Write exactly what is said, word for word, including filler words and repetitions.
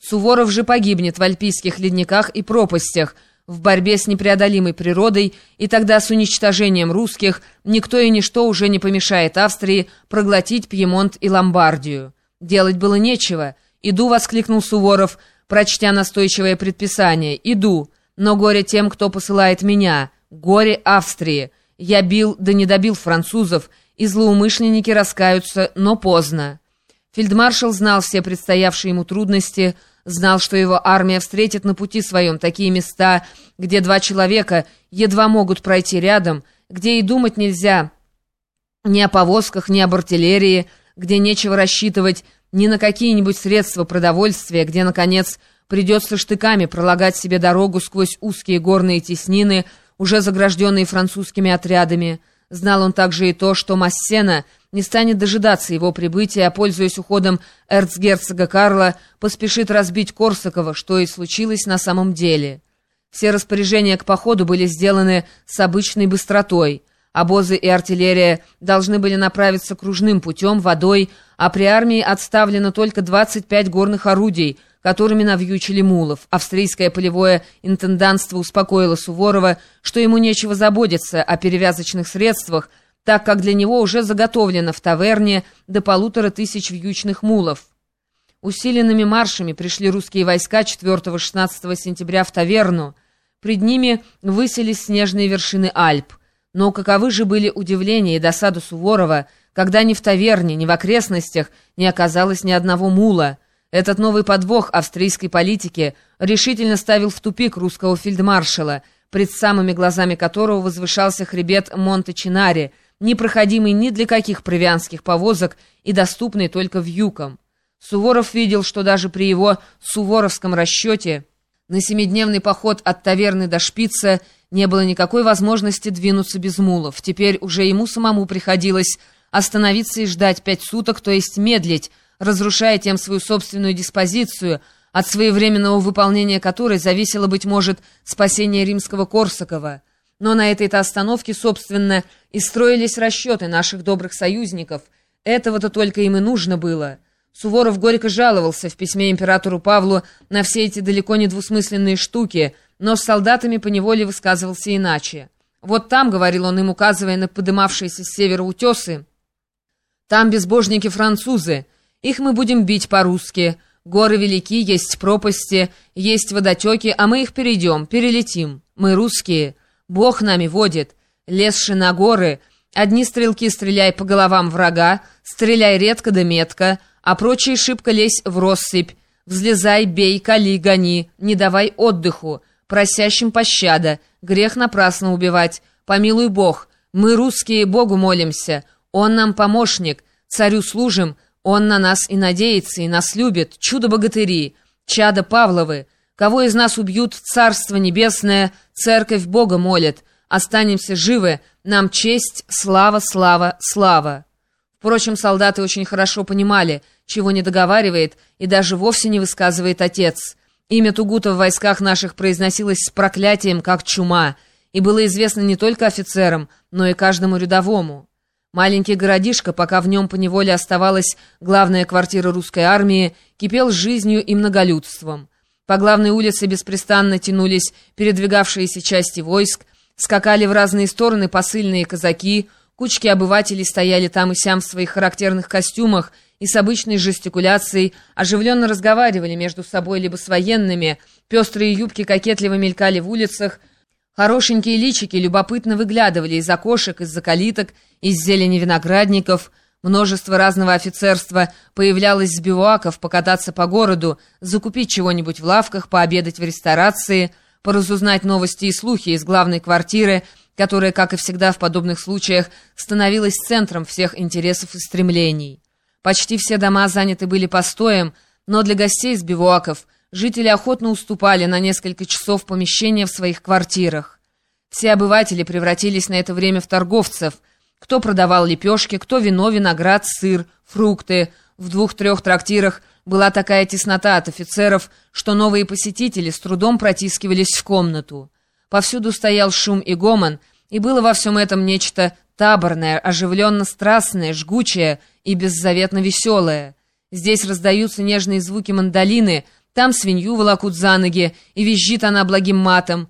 Суворов же погибнет в альпийских ледниках и пропастях, в борьбе с непреодолимой природой, и тогда с уничтожением русских никто и ничто уже не помешает Австрии проглотить Пьемонт и Ломбардию. Делать было нечего. «Иду», — воскликнул Суворов, прочтя настойчивое предписание. «Иду, но горе тем, кто посылает меня, горе Австрии. Я бил, да не добил французов, и злоумышленники раскаются, но поздно». Фельдмаршал знал все предстоявшие ему трудности, знал, что его армия встретит на пути своем такие места, где два человека едва могут пройти рядом, где и думать нельзя ни о повозках, ни об артиллерии, где нечего рассчитывать ни на какие-нибудь средства продовольствия, где, наконец, придется штыками пролагать себе дорогу сквозь узкие горные теснины, уже загражденные французскими отрядами. Знал он также и то, что Массена не станет дожидаться его прибытия, а, пользуясь уходом эрцгерцога Карла, поспешит разбить Корсакова, что и случилось на самом деле. Все распоряжения к походу были сделаны с обычной быстротой. Обозы и артиллерия должны были направиться кружным путем, водой, а при армии отставлено только двадцать пять горных орудий, которыми навьючили мулов. Австрийское полевое интендантство успокоило Суворова, что ему нечего заботиться о перевязочных средствах, так как для него уже заготовлено в таверне до полутора тысяч вьючных мулов. Усиленными маршами пришли русские войска четвёртого-шестнадцатого сентября в таверну. Пред ними высились снежные вершины Альп. Но каковы же были удивление и досада Суворова, когда ни в таверне, ни в окрестностях не оказалось ни одного мула. Этот новый подвох австрийской политики решительно ставил в тупик русского фельдмаршала, пред самыми глазами которого возвышался хребет Монте-Чинари, непроходимый ни для каких провианских повозок и доступный только вьюкам. Суворов видел, что даже при его суворовском расчете на семидневный поход от таверны до Шпица не было никакой возможности двинуться без мулов. Теперь уже ему самому приходилось остановиться и ждать пять суток, то есть медлить, разрушая тем свою собственную диспозицию, от своевременного выполнения которой зависело, быть может, спасение римского Корсакова. Но на этой-то остановке, собственно, и строились расчеты наших добрых союзников. Этого-то только им и нужно было. Суворов горько жаловался в письме императору Павлу на все эти далеко не двусмысленные штуки, но с солдатами поневоле высказывался иначе. «Вот там, — говорил он им, указывая на подымавшиеся с севера утесы, — там безбожники-французы, их мы будем бить по-русски. Горы велики, есть пропасти, есть водотеки, а мы их перейдем, перелетим. Мы русские, Бог нами водит, лезши на горы, одни стрелки стреляй по головам врага, стреляй редко да метко, а прочие шибко лезь в россыпь, взлезай, бей, кали, гони, не давай отдыху, просящим пощада, грех напрасно убивать, помилуй Бог, мы русские Богу молимся, Он нам помощник, царю служим, Он на нас и надеется, и нас любит, чудо-богатыри, чада Павловы, кого из нас убьют, Царство Небесное, Церковь Бога молит, останемся живы, нам честь, слава, слава, слава». Впрочем, солдаты очень хорошо понимали, чего не договаривает и даже вовсе не высказывает отец. Имя Тугута в войсках наших произносилось с проклятием, как чума, и было известно не только офицерам, но и каждому рядовому. Маленький городишко, пока в нем поневоле оставалась главная квартира русской армии, кипел жизнью и многолюдством. По главной улице беспрестанно тянулись передвигавшиеся части войск, скакали в разные стороны посыльные казаки, кучки обывателей стояли там и сям в своих характерных костюмах и с обычной жестикуляцией оживленно разговаривали между собой либо с военными, пестрые юбки кокетливо мелькали в улицах, хорошенькие личики любопытно выглядывали из окошек, из-за калиток, из зелени виноградников. Множество разного офицерства появлялось с бивуаков покататься по городу, закупить чего-нибудь в лавках, пообедать в ресторации, поразузнать новости и слухи из главной квартиры, которая, как и всегда в подобных случаях, становилась центром всех интересов и стремлений. Почти все дома заняты были постоем, но для гостей с бивуаков жители охотно уступали на несколько часов помещения в своих квартирах. Все обыватели превратились на это время в торговцев. Кто продавал лепешки, кто вино, виноград, сыр, фрукты. В двух-трех трактирах была такая теснота от офицеров, что новые посетители с трудом протискивались в комнату. Повсюду стоял шум и гомон, и было во всем этом нечто таборное, оживленно-страстное, жгучее и беззаветно веселое. Здесь раздаются нежные звуки мандолины, Там свинью волокут за ноги, и визжит она благим матом.